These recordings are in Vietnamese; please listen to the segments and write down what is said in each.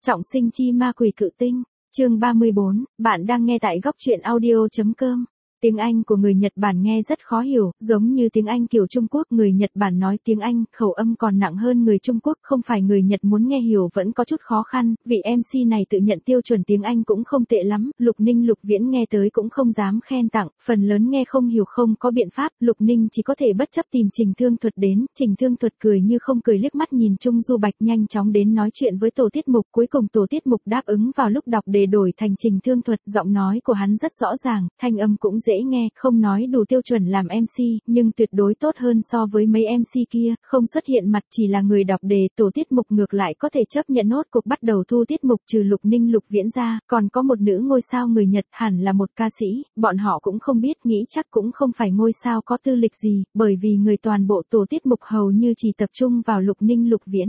Trọng sinh chi ma quỷ cự tinh, chương 34, bạn đang nghe tại góc truyện audio.com. Tiếng Anh của người Nhật Bản nghe rất khó hiểu, giống như tiếng Anh kiểu Trung Quốc. Người Nhật Bản nói tiếng Anh, khẩu âm còn nặng hơn người Trung Quốc. Không phải người Nhật muốn nghe hiểu vẫn có chút khó khăn, vị MC này tự nhận tiêu chuẩn tiếng Anh cũng không tệ lắm. Lục Ninh Lục Viễn nghe tới cũng không dám khen tặng, phần lớn nghe không hiểu không có biện pháp. Lục Ninh chỉ có thể bất chấp tìm Trình Thương Thuật đến. Trình Thương Thuật cười như không cười liếc mắt nhìn Trung Du Bạch nhanh chóng đến nói chuyện với tổ tiết mục. Cuối cùng tổ tiết mục đáp ứng vào lúc đọc đề đổi thành Trình Thương Thuật. Giọng nói của hắn rất rõ ràng, thanh âm cũng dễ nghe, không nói đủ tiêu chuẩn làm MC, nhưng tuyệt đối tốt hơn so với mấy MC kia, không xuất hiện mặt chỉ là người đọc đề. Tổ tiết mục ngược lại có thể chấp nhận nốt cuộc bắt đầu thu tiết mục. Trừ Lục Ninh Lục Viễn ra, còn có một nữ ngôi sao người Nhật, hẳn là một ca sĩ, bọn họ cũng không biết, nghĩ chắc cũng không phải ngôi sao có tư lịch gì, bởi vì người toàn bộ tổ tiết mục hầu như chỉ tập trung vào Lục Ninh Lục Viễn.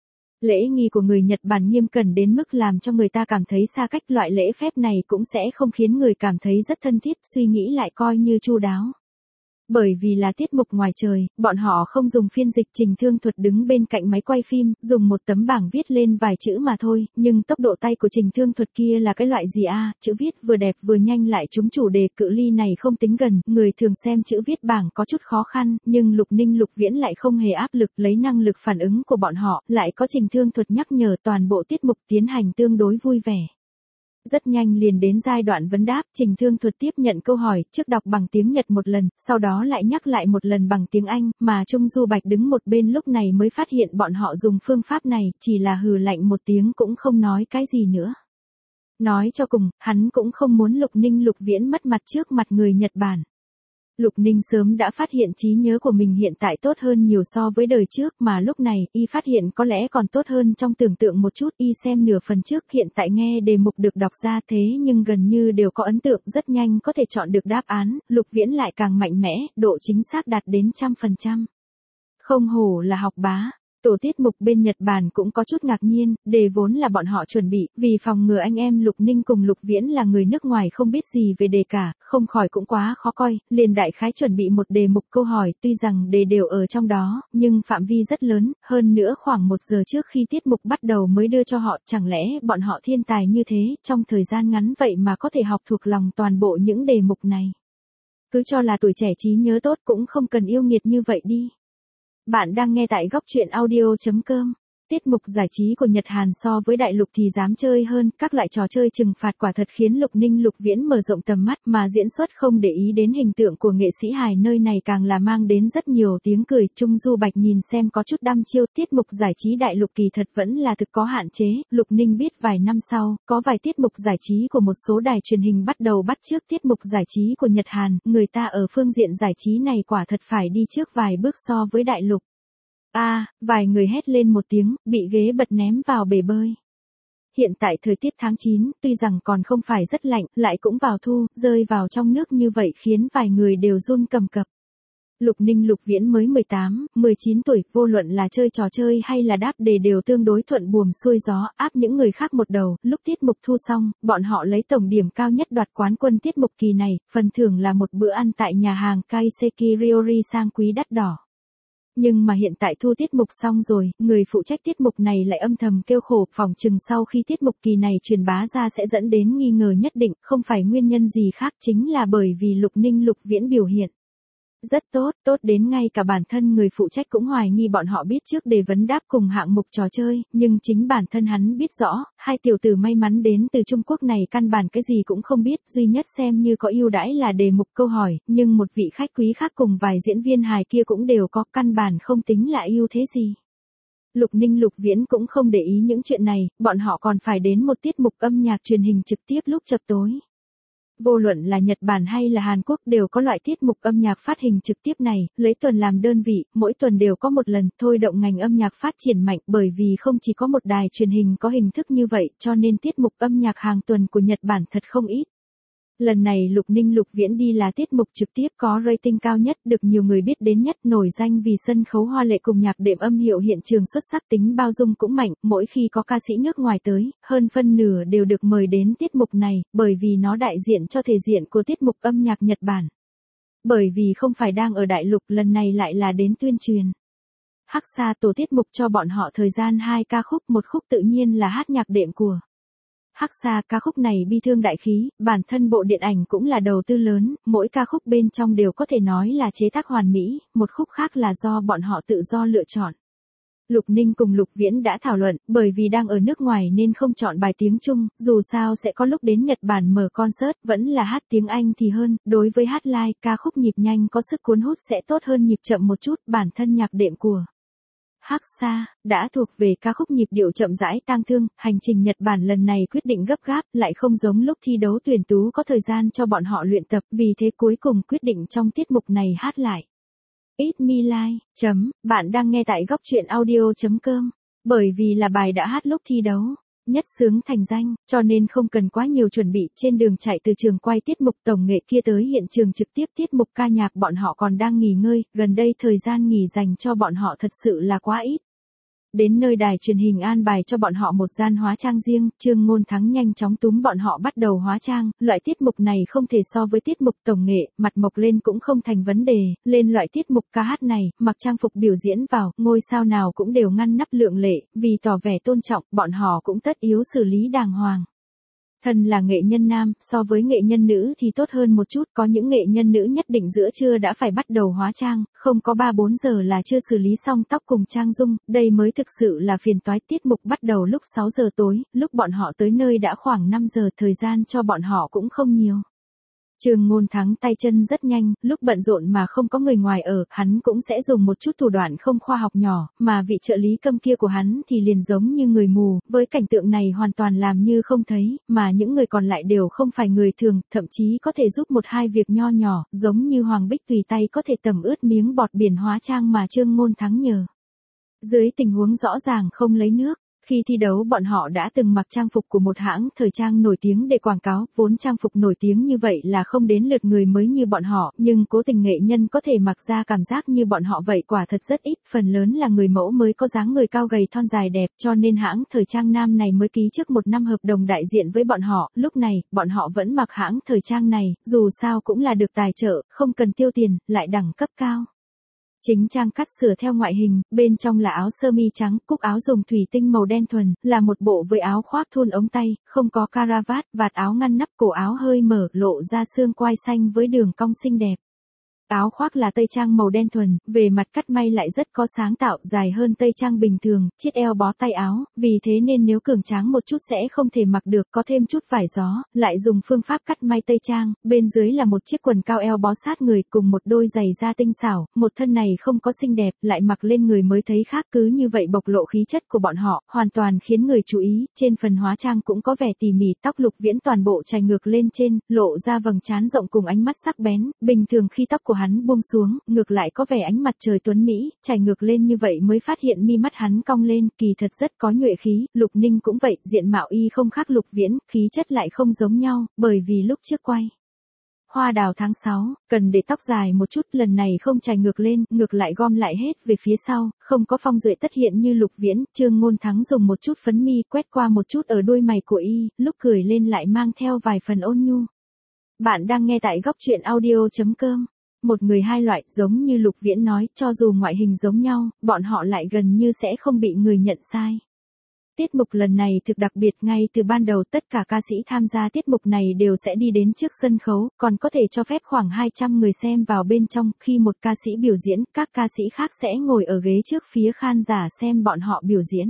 Lễ nghi của người Nhật Bản nghiêm cẩn đến mức làm cho người ta cảm thấy xa cách. Loại lễ phép này cũng sẽ không khiến người cảm thấy rất thân thiết, suy nghĩ lại coi như chu đáo. Bởi vì là tiết mục ngoài trời, bọn họ không dùng phiên dịch. Trình Thương Thuật đứng bên cạnh máy quay phim, dùng một tấm bảng viết lên vài chữ mà thôi, nhưng tốc độ tay của Trình Thương Thuật kia là cái loại gì a? Chữ viết vừa đẹp vừa nhanh lại trúng chủ đề, cự ly này không tính gần, người thường xem chữ viết bảng có chút khó khăn, nhưng Lục Ninh Lục Viễn lại không hề áp lực, lấy năng lực phản ứng của bọn họ, lại có Trình Thương Thuật nhắc nhở, toàn bộ tiết mục tiến hành tương đối vui vẻ. Rất nhanh liền đến giai đoạn vấn đáp. Trình Thương Thuật tiếp nhận câu hỏi, trước đọc bằng tiếng Nhật một lần, sau đó lại nhắc lại một lần bằng tiếng Anh, mà Trung Du Bạch đứng một bên lúc này mới phát hiện bọn họ dùng phương pháp này, chỉ là hừ lạnh một tiếng cũng không nói cái gì nữa. Nói cho cùng, hắn cũng không muốn Lục Ninh Lục Viễn mất mặt trước mặt người Nhật Bản. Lục Ninh sớm đã phát hiện trí nhớ của mình hiện tại tốt hơn nhiều so với đời trước, mà lúc này, y phát hiện có lẽ còn tốt hơn trong tưởng tượng một chút. Y xem nửa phần trước, hiện tại nghe đề mục được đọc ra thế nhưng gần như đều có ấn tượng, rất nhanh có thể chọn được đáp án. Lục Viễn lại càng mạnh mẽ, độ chính xác đạt đến 100%. Không hổ là học bá. Tổ tiết mục bên Nhật Bản cũng có chút ngạc nhiên, đề vốn là bọn họ chuẩn bị, vì phòng ngừa anh em Lục Ninh cùng Lục Viễn là người nước ngoài không biết gì về đề cả, không khỏi cũng quá khó coi, liền đại khái chuẩn bị một đề mục câu hỏi, tuy rằng đề đều ở trong đó, nhưng phạm vi rất lớn, hơn nữa khoảng 1 giờ trước khi tiết mục bắt đầu mới đưa cho họ. Chẳng lẽ bọn họ thiên tài như thế, trong thời gian ngắn vậy mà có thể học thuộc lòng toàn bộ những đề mục này. Cứ cho là tuổi trẻ trí nhớ tốt cũng không cần yêu nghiệt như vậy đi. Bạn đang nghe tại góc truyện audio.com. Tiết mục giải trí của Nhật Hàn so với đại lục thì dám chơi hơn, các loại trò chơi trừng phạt quả thật khiến Lục Ninh Lục Viễn mở rộng tầm mắt, mà diễn xuất không để ý đến hình tượng của nghệ sĩ hài nơi này càng là mang đến rất nhiều tiếng cười. Trung Du Bạch nhìn xem có chút đăm chiêu, tiết mục giải trí đại lục kỳ thật vẫn là thực có hạn chế. Lục Ninh biết vài năm sau, có vài tiết mục giải trí của một số đài truyền hình bắt đầu bắt chước tiết mục giải trí của Nhật Hàn, người ta ở phương diện giải trí này quả thật phải đi trước vài bước so với đại lục. Vài người hét lên một tiếng, bị ghế bật ném vào bể bơi. Hiện tại thời tiết tháng 9, tuy rằng còn không phải rất lạnh, lại cũng vào thu, rơi vào trong nước như vậy khiến vài người đều run cầm cập. Lục Ninh Lục Viễn mới 18, 19 tuổi, vô luận là chơi trò chơi hay là đáp đề đều tương đối thuận buồm xuôi gió, áp những người khác một đầu. Lúc tiết mục thu xong, bọn họ lấy tổng điểm cao nhất đoạt quán quân tiết mục kỳ này, phần thưởng là một bữa ăn tại nhà hàng Kaiseki Ryori sang quý đắt đỏ. Nhưng mà hiện tại thu tiết mục xong rồi, người phụ trách tiết mục này lại âm thầm kêu khổ, phỏng chừng sau khi tiết mục kỳ này truyền bá ra sẽ dẫn đến nghi ngờ nhất định, không phải nguyên nhân gì khác, chính là bởi vì Lục Ninh Lục Viễn biểu hiện rất tốt, tốt đến ngay cả bản thân người phụ trách cũng hoài nghi bọn họ biết trước đề vấn đáp cùng hạng mục trò chơi, nhưng chính bản thân hắn biết rõ, hai tiểu tử may mắn đến từ Trung Quốc này căn bản cái gì cũng không biết, duy nhất xem như có ưu đãi là đề mục câu hỏi, nhưng một vị khách quý khác cùng vài diễn viên hài kia cũng đều có, căn bản không tính là ưu thế gì. Lục Ninh Lục Viễn cũng không để ý những chuyện này, bọn họ còn phải đến một tiết mục âm nhạc truyền hình trực tiếp lúc chập tối. Vô luận là Nhật Bản hay là Hàn Quốc đều có loại tiết mục âm nhạc phát hình trực tiếp này, lấy tuần làm đơn vị, mỗi tuần đều có một lần, thôi động ngành âm nhạc phát triển mạnh, bởi vì không chỉ có một đài truyền hình có hình thức như vậy, cho nên tiết mục âm nhạc hàng tuần của Nhật Bản thật không ít. Lần này Lục Ninh Lục Viễn đi là tiết mục trực tiếp có rating cao nhất, được nhiều người biết đến nhất, nổi danh vì sân khấu hoa lệ cùng nhạc đệm âm hiệu hiện trường xuất sắc, tính bao dung cũng mạnh, mỗi khi có ca sĩ nước ngoài tới, hơn phân nửa đều được mời đến tiết mục này, bởi vì nó đại diện cho thể diện của tiết mục âm nhạc Nhật Bản. Bởi vì không phải đang ở đại lục, lần này lại là đến tuyên truyền. Hắc Sa tổ tiết mục cho bọn họ thời gian 2 ca khúc, một khúc tự nhiên là hát nhạc đệm của Hắc Sa. Ca khúc này bi thương đại khí, bản thân bộ điện ảnh cũng là đầu tư lớn, mỗi ca khúc bên trong đều có thể nói là chế tác hoàn mỹ, một khúc khác là do bọn họ tự do lựa chọn. Lục Ninh cùng Lục Viễn đã thảo luận, bởi vì đang ở nước ngoài nên không chọn bài tiếng Trung, dù sao sẽ có lúc đến Nhật Bản mở concert, vẫn là hát tiếng Anh thì hơn, đối với hát live, ca khúc nhịp nhanh có sức cuốn hút sẽ tốt hơn nhịp chậm một chút, bản thân nhạc đệm của Hắc Sa đã thuộc về ca khúc nhịp điệu chậm rãi tang thương, hành trình Nhật Bản lần này quyết định gấp gáp, lại không giống lúc thi đấu tuyển tú có thời gian cho bọn họ luyện tập, vì thế cuối cùng quyết định trong tiết mục này hát lại. Ít Me Like. Bạn đang nghe tại góc truyện audio.com. Bởi vì là bài đã hát lúc thi đấu, nhất xướng thành danh, cho nên không cần quá nhiều chuẩn bị, trên đường chạy từ trường quay tiết mục tổng nghệ kia tới hiện trường trực tiếp tiết mục ca nhạc bọn họ còn đang nghỉ ngơi, gần đây thời gian nghỉ dành cho bọn họ thật sự là quá ít. Đến nơi đài truyền hình an bài cho bọn họ một gian hóa trang riêng, Trương Ngôn Thắng nhanh chóng túm bọn họ bắt đầu hóa trang, loại tiết mục này không thể so với tiết mục tổng nghệ, mặt mộc lên cũng không thành vấn đề, lên loại tiết mục ca hát này, mặc trang phục biểu diễn vào, ngôi sao nào cũng đều ngăn nắp lượng lệ, vì tỏ vẻ tôn trọng, bọn họ cũng tất yếu xử lý đàng hoàng. Thân là nghệ nhân nam, so với nghệ nhân nữ thì tốt hơn một chút, có những nghệ nhân nữ nhất định giữa trưa đã phải bắt đầu hóa trang, không có 3-4 giờ là chưa xử lý xong tóc cùng trang dung, đây mới thực sự là phiền toái. Tiết mục bắt đầu lúc 6 giờ tối, lúc bọn họ tới nơi đã khoảng 5 giờ, thời gian cho bọn họ cũng không nhiều. Trương Ngôn Thắng tay chân rất nhanh, lúc bận rộn mà không có người ngoài ở, hắn cũng sẽ dùng một chút thủ đoạn không khoa học nhỏ, mà vị trợ lý câm kia của hắn thì liền giống như người mù, với cảnh tượng này hoàn toàn làm như không thấy, mà những người còn lại đều không phải người thường, thậm chí có thể giúp một hai việc nho nhỏ, giống như Hoàng Bích tùy tay có thể tẩm ướt miếng bọt biển hóa trang mà Trương Ngôn Thắng nhờ. Dưới tình huống rõ ràng không lấy nước. Khi thi đấu bọn họ đã từng mặc trang phục của một hãng thời trang nổi tiếng để quảng cáo, vốn trang phục nổi tiếng như vậy là không đến lượt người mới như bọn họ, nhưng cố tình nghệ nhân có thể mặc ra cảm giác như bọn họ vậy quả thật rất ít, phần lớn là người mẫu mới có dáng người cao gầy thon dài đẹp, cho nên hãng thời trang nam này mới ký trước 1 năm hợp đồng đại diện với bọn họ, lúc này, bọn họ vẫn mặc hãng thời trang này, dù sao cũng là được tài trợ, không cần tiêu tiền, lại đẳng cấp cao. Chính trang cắt sửa theo ngoại hình, bên trong là áo sơ mi trắng, cúc áo dùng thủy tinh màu đen thuần, là một bộ với áo khoác thun ống tay, không có caravat, vạt áo ngăn nắp, cổ áo hơi mở, lộ ra xương quai xanh với đường cong xinh đẹp. Áo khoác là tây trang màu đen thuần, về mặt cắt may lại rất có sáng tạo, dài hơn tây trang bình thường, chiết eo bó tay áo, vì thế nên nếu cường tráng một chút sẽ không thể mặc được, có thêm chút vải gió, lại dùng phương pháp cắt may tây trang, bên dưới là một chiếc quần cao eo bó sát người cùng một đôi giày da tinh xảo, một thân này không có xinh đẹp, lại mặc lên người mới thấy khác, cứ như vậy bộc lộ khí chất của bọn họ, hoàn toàn khiến người chú ý, trên phần hóa trang cũng có vẻ tỉ mỉ, tóc Lục Viễn toàn bộ chải ngược lên trên, lộ ra vầng trán rộng cùng ánh mắt sắc bén, bình thường khi tóc của hắn buông xuống, ngược lại có vẻ ánh mặt trời tuấn mỹ, chải ngược lên như vậy mới phát hiện mi mắt hắn cong lên, kỳ thật rất có nhuệ khí, Lục Ninh cũng vậy, diện mạo y không khác Lục Viễn, khí chất lại không giống nhau, bởi vì lúc trước quay Hoa Đào tháng 6, cần để tóc dài một chút, lần này không chải ngược lên, ngược lại gom lại hết về phía sau, không có phong duệ tất hiện như Lục Viễn, Trương Ngôn Thắng dùng một chút phấn mi quét qua một chút ở đôi mày của y, lúc cười lên lại mang theo vài phần ôn nhu. Bạn đang nghe tại góc truyện audio.com. Một người hai loại, giống như Lục Viễn nói, cho dù ngoại hình giống nhau, bọn họ lại gần như sẽ không bị người nhận sai. Tiết mục lần này thực đặc biệt, ngay từ ban đầu tất cả ca sĩ tham gia tiết mục này đều sẽ đi đến trước sân khấu, còn có thể cho phép khoảng 200 người xem vào bên trong, khi một ca sĩ biểu diễn, các ca sĩ khác sẽ ngồi ở ghế trước phía khán giả xem bọn họ biểu diễn.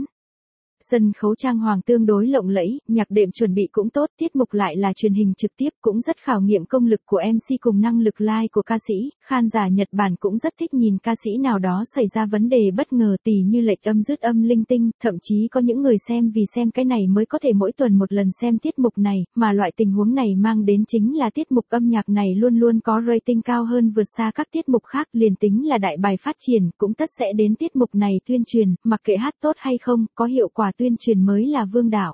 Sân khấu trang hoàng tương đối lộng lẫy, nhạc đệm chuẩn bị cũng tốt, tiết mục lại là truyền hình trực tiếp cũng rất khảo nghiệm công lực của MC cùng năng lực live của ca sĩ, khán giả Nhật Bản cũng rất thích nhìn ca sĩ nào đó xảy ra vấn đề bất ngờ tỉ như lệch âm dứt âm linh tinh, thậm chí có những người xem vì xem cái này mới có thể mỗi tuần một lần xem tiết mục này, mà loại tình huống này mang đến chính là tiết mục âm nhạc này luôn luôn có rating cao hơn vượt xa các tiết mục khác, liền tính là đại bài phát triển, cũng tất sẽ đến tiết mục này tuyên truyền, mặc kệ hát tốt hay không, có hiệu quả tuyên truyền mới là vương đạo.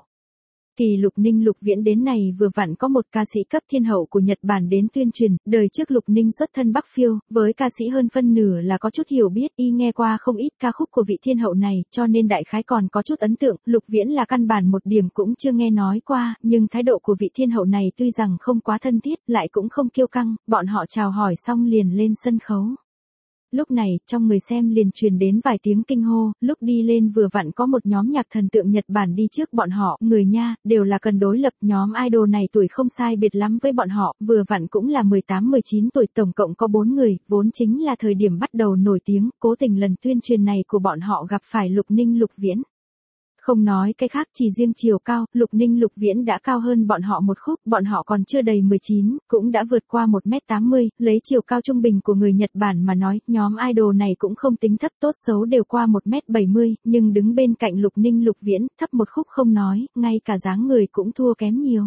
Kỳ Lục Ninh Lục Viễn đến này vừa vặn có một ca sĩ cấp thiên hậu của Nhật Bản đến tuyên truyền, đời trước Lục Ninh xuất thân Bắc Phiêu, với ca sĩ hơn phân nửa là có chút hiểu biết, y nghe qua không ít ca khúc của vị thiên hậu này, cho nên đại khái còn có chút ấn tượng, Lục Viễn là căn bản một điểm cũng chưa nghe nói qua, nhưng thái độ của vị thiên hậu này tuy rằng không quá thân thiết, lại cũng không kiêu căng, bọn họ chào hỏi xong liền lên sân khấu. Lúc này, trong người xem liền truyền đến vài tiếng kinh hô, lúc đi lên vừa vặn có một nhóm nhạc thần tượng Nhật Bản đi trước bọn họ, người nha, đều là cần đối lập, nhóm idol này tuổi không sai biệt lắm với bọn họ, vừa vặn cũng là 18-19 tuổi, tổng cộng có 4 người, vốn chính là thời điểm bắt đầu nổi tiếng, cố tình lần tuyên truyền này của bọn họ gặp phải Lục Ninh Lục Viễn. Không nói cái khác, chỉ riêng chiều cao, Lục Ninh Lục Viễn đã cao hơn bọn họ một khúc, bọn họ còn chưa đầy 19, cũng đã vượt qua 1m80, lấy chiều cao trung bình của người Nhật Bản mà nói, nhóm idol này cũng không tính thấp, tốt xấu đều qua 1m70, nhưng đứng bên cạnh Lục Ninh Lục Viễn, thấp một khúc không nói, ngay cả dáng người cũng thua kém nhiều.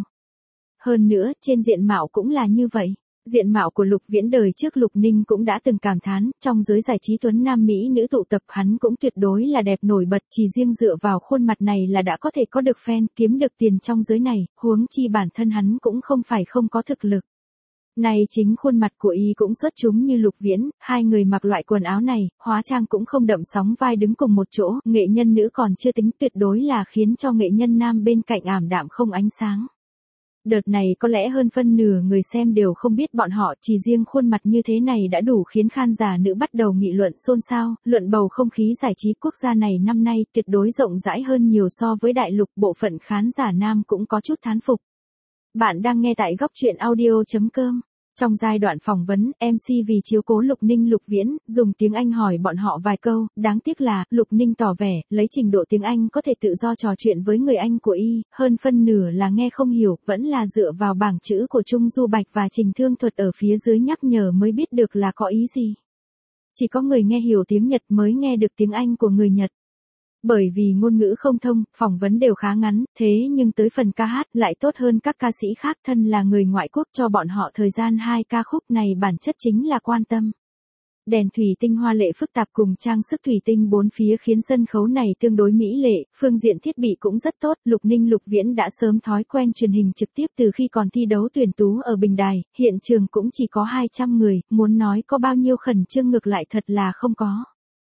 Hơn nữa, trên diện mạo cũng là như vậy. Diện mạo của Lục Viễn đời trước Lục Ninh cũng đã từng cảm thán, trong giới giải trí tuấn nam mỹ nữ tụ tập hắn cũng tuyệt đối là đẹp nổi bật, chỉ riêng dựa vào khuôn mặt này là đã có thể có được fan, kiếm được tiền trong giới này, huống chi bản thân hắn cũng không phải không có thực lực. Này chính khuôn mặt của y cũng xuất chúng như Lục Viễn, hai người mặc loại quần áo này, hóa trang cũng không đậm sóng vai đứng cùng một chỗ, nghệ nhân nữ còn chưa tính, tuyệt đối là khiến cho nghệ nhân nam bên cạnh ảm đạm không ánh sáng. Đợt này có lẽ hơn phân nửa người xem đều không biết bọn họ, chỉ riêng khuôn mặt như thế này đã đủ khiến khán giả nữ bắt đầu nghị luận xôn xao, luận bầu không khí giải trí quốc gia này năm nay tuyệt đối rộng rãi hơn nhiều so với đại lục, bộ phận khán giả nam cũng có chút thán phục. Bạn đang nghe tại góc truyện audio.com. Trong giai đoạn phỏng vấn, MC vì chiếu cố Lục Ninh Lục Viễn, dùng tiếng Anh hỏi bọn họ vài câu, đáng tiếc là, Lục Ninh tỏ vẻ, lấy trình độ tiếng Anh có thể tự do trò chuyện với người anh của y, hơn phân nửa là nghe không hiểu, vẫn là dựa vào bảng chữ của Trung Du Bạch và Trình Thương Thuật ở phía dưới nhắc nhở mới biết được là có ý gì. Chỉ có người nghe hiểu tiếng Nhật mới nghe được tiếng Anh của người Nhật. Bởi vì ngôn ngữ không thông, phỏng vấn đều khá ngắn, thế nhưng tới phần ca hát lại tốt hơn các ca sĩ khác, thân là người ngoại quốc cho bọn họ thời gian 2 ca khúc này bản chất chính là quan tâm. Đèn thủy tinh hoa lệ phức tạp cùng trang sức thủy tinh bốn phía khiến sân khấu này tương đối mỹ lệ, phương diện thiết bị cũng rất tốt, Lục Ninh Lục Viễn đã sớm thói quen truyền hình trực tiếp từ khi còn thi đấu tuyển tú ở Bình Đài, hiện trường cũng chỉ có 200 người, muốn nói có bao nhiêu khẩn trương ngược lại thật là không có.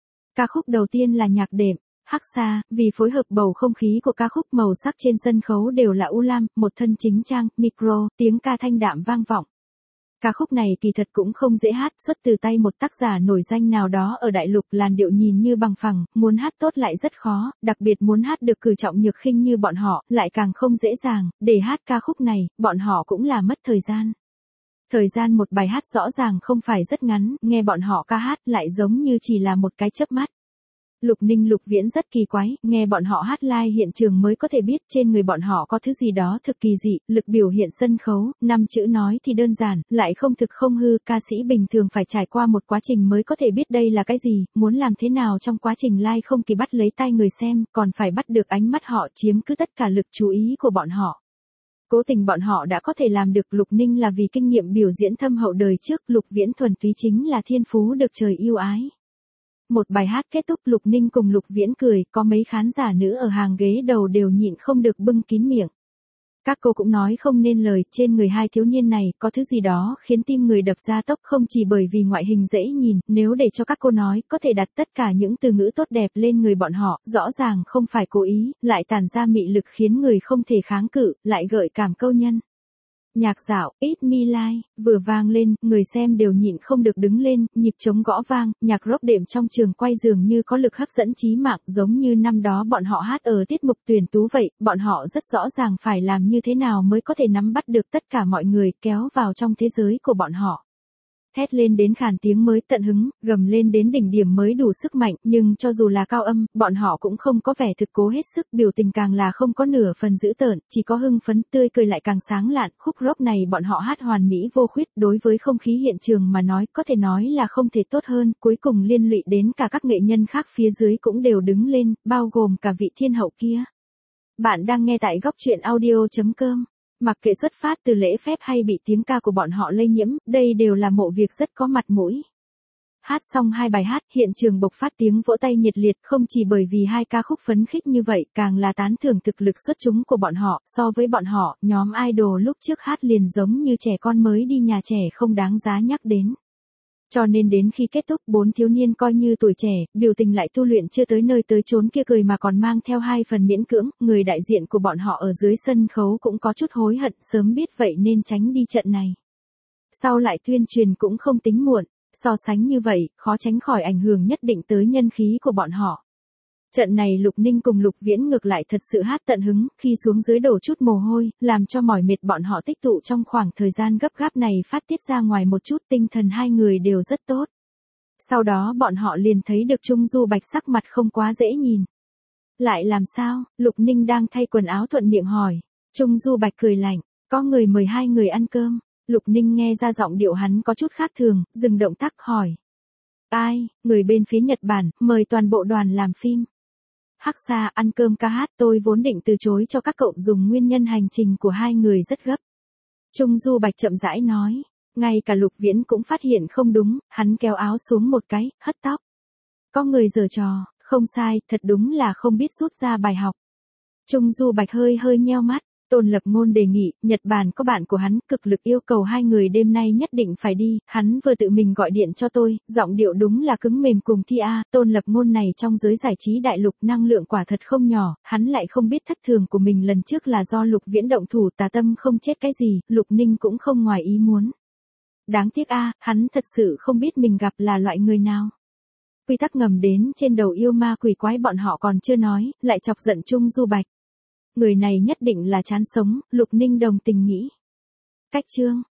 Ca khúc đầu tiên là nhạc đệm. Hắc Xa, vì phối hợp bầu không khí của ca khúc màu sắc trên sân khấu đều là u lam, một thân chính trang, micro, tiếng ca thanh đạm vang vọng. Ca khúc này kỳ thật cũng không dễ hát, xuất từ tay một tác giả nổi danh nào đó ở đại lục, làn điệu nhìn như bằng phẳng, muốn hát tốt lại rất khó, đặc biệt muốn hát được cử trọng nhược khinh như bọn họ, lại càng không dễ dàng, để hát ca khúc này, bọn họ cũng là mất thời gian. Thời gian một bài hát rõ ràng không phải rất ngắn, nghe bọn họ ca hát lại giống như chỉ là một cái chớp mắt. Lục Ninh Lục Viễn rất kỳ quái, nghe bọn họ hát live hiện trường mới có thể biết trên người bọn họ có thứ gì đó thực kỳ dị, lực biểu hiện sân khấu, 5 chữ nói thì đơn giản, lại không thực không hư, ca sĩ bình thường phải trải qua một quá trình mới có thể biết đây là cái gì, muốn làm thế nào trong quá trình live không kỳ bắt lấy tai người xem, còn phải bắt được ánh mắt họ chiếm cứ tất cả lực chú ý của bọn họ. Cố tình bọn họ đã có thể làm được, Lục Ninh là vì kinh nghiệm biểu diễn thâm hậu đời trước, Lục Viễn thuần túy chính là thiên phú được trời yêu ái. Một bài hát kết thúc Lục Ninh cùng Lục Viễn cười, có mấy khán giả nữ ở hàng ghế đầu đều nhịn không được bưng kín miệng. Các cô cũng nói không nên lời, trên người hai thiếu niên này có thứ gì đó khiến tim người đập ra tốc, không chỉ bởi vì ngoại hình dễ nhìn, nếu để cho các cô nói, có thể đặt tất cả những từ ngữ tốt đẹp lên người bọn họ, rõ ràng không phải cố ý, lại tản ra mị lực khiến người không thể kháng cự, lại gợi cảm câu nhân. Nhạc dạo, Ít Me Like, vừa vang lên, người xem đều nhịn không được đứng lên, nhịp trống gõ vang, nhạc rock đệm trong trường quay dường như có lực hấp dẫn chí mạng, giống như năm đó bọn họ hát ở tiết mục tuyển tú vậy, bọn họ rất rõ ràng phải làm như thế nào mới có thể nắm bắt được tất cả mọi người, kéo vào trong thế giới của bọn họ. Thét lên đến khàn tiếng mới tận hứng, gầm lên đến đỉnh điểm mới đủ sức mạnh, nhưng cho dù là cao âm, bọn họ cũng không có vẻ thực cố hết sức, biểu tình càng là không có nửa phần dữ tợn, chỉ có hưng phấn, tươi cười lại càng sáng lạn, khúc rock này bọn họ hát hoàn mỹ vô khuyết, đối với không khí hiện trường mà nói, có thể nói là không thể tốt hơn, cuối cùng liên lụy đến cả các nghệ nhân khác phía dưới cũng đều đứng lên, bao gồm cả vị thiên hậu kia. Bạn đang nghe tại góc truyện audio.com. Mặc kệ xuất phát từ lễ phép hay bị tiếng ca của bọn họ lây nhiễm, đây đều là mộ việc rất có mặt mũi. Hát xong 2 bài hát, hiện trường bộc phát tiếng vỗ tay nhiệt liệt, không chỉ bởi vì 2 ca khúc phấn khích như vậy, càng là tán thưởng thực lực xuất chúng của bọn họ, so với bọn họ, nhóm idol lúc trước hát liền giống như trẻ con mới đi nhà trẻ không đáng giá nhắc đến. Cho nên đến khi kết thúc 4 thiếu niên coi như tuổi trẻ, biểu tình lại tu luyện chưa tới nơi tới chốn kia cười mà còn mang theo 2 phần miễn cưỡng, người đại diện của bọn họ ở dưới sân khấu cũng có chút hối hận, sớm biết vậy nên tránh đi trận này. Sau lại tuyên truyền cũng không tính muộn, So sánh như vậy, khó tránh khỏi ảnh hưởng nhất định tới nhân khí của bọn họ. Trận này Lục Ninh cùng Lục Viễn ngược lại thật sự hát tận hứng, khi xuống dưới đổ chút mồ hôi, làm cho mỏi mệt bọn họ tích tụ trong khoảng thời gian gấp gáp này phát tiết ra ngoài một chút, tinh thần hai người đều rất tốt. Sau đó bọn họ liền thấy được Trung Du Bạch sắc mặt không quá dễ nhìn. Lại làm sao? Lục Ninh đang thay quần áo thuận miệng hỏi. Trung Du Bạch cười lạnh, có người mời hai người ăn cơm. Lục Ninh nghe ra giọng điệu hắn có chút khác thường, dừng động tác hỏi. Ai? Người bên phía Nhật Bản, mời toàn bộ đoàn làm phim. Hắc Xa, ăn cơm ca hát, tôi vốn định từ chối cho các cậu dùng nguyên nhân hành trình của hai người rất gấp. Trung Du Bạch chậm rãi nói. Ngay cả Lục Viễn cũng phát hiện không đúng, hắn kéo áo xuống một cái, hất tóc. Có người giở trò, không sai, thật đúng là không biết rút ra bài học. Trung Du Bạch hơi nheo mắt, Tôn Lập Ngôn đề nghị, Nhật Bản có bạn của hắn, cực lực yêu cầu hai người đêm nay nhất định phải đi, hắn vừa tự mình gọi điện cho tôi, giọng điệu đúng là cứng mềm cùng thi a. Tôn Lập Ngôn này trong giới giải trí đại lục năng lượng quả thật không nhỏ, hắn lại không biết thất thường của mình lần trước là do Lục Viễn động thủ, tà tâm không chết cái gì, Lục Ninh cũng không ngoài ý muốn. Đáng tiếc a, hắn thật sự không biết mình gặp là loại người nào. Quy tắc ngầm đến trên đầu yêu ma quỷ quái bọn họ còn chưa nói, lại chọc giận Trung Du Bạch. Người này nhất định là chán sống, Lục Ninh đồng tình nghĩ. Cách chương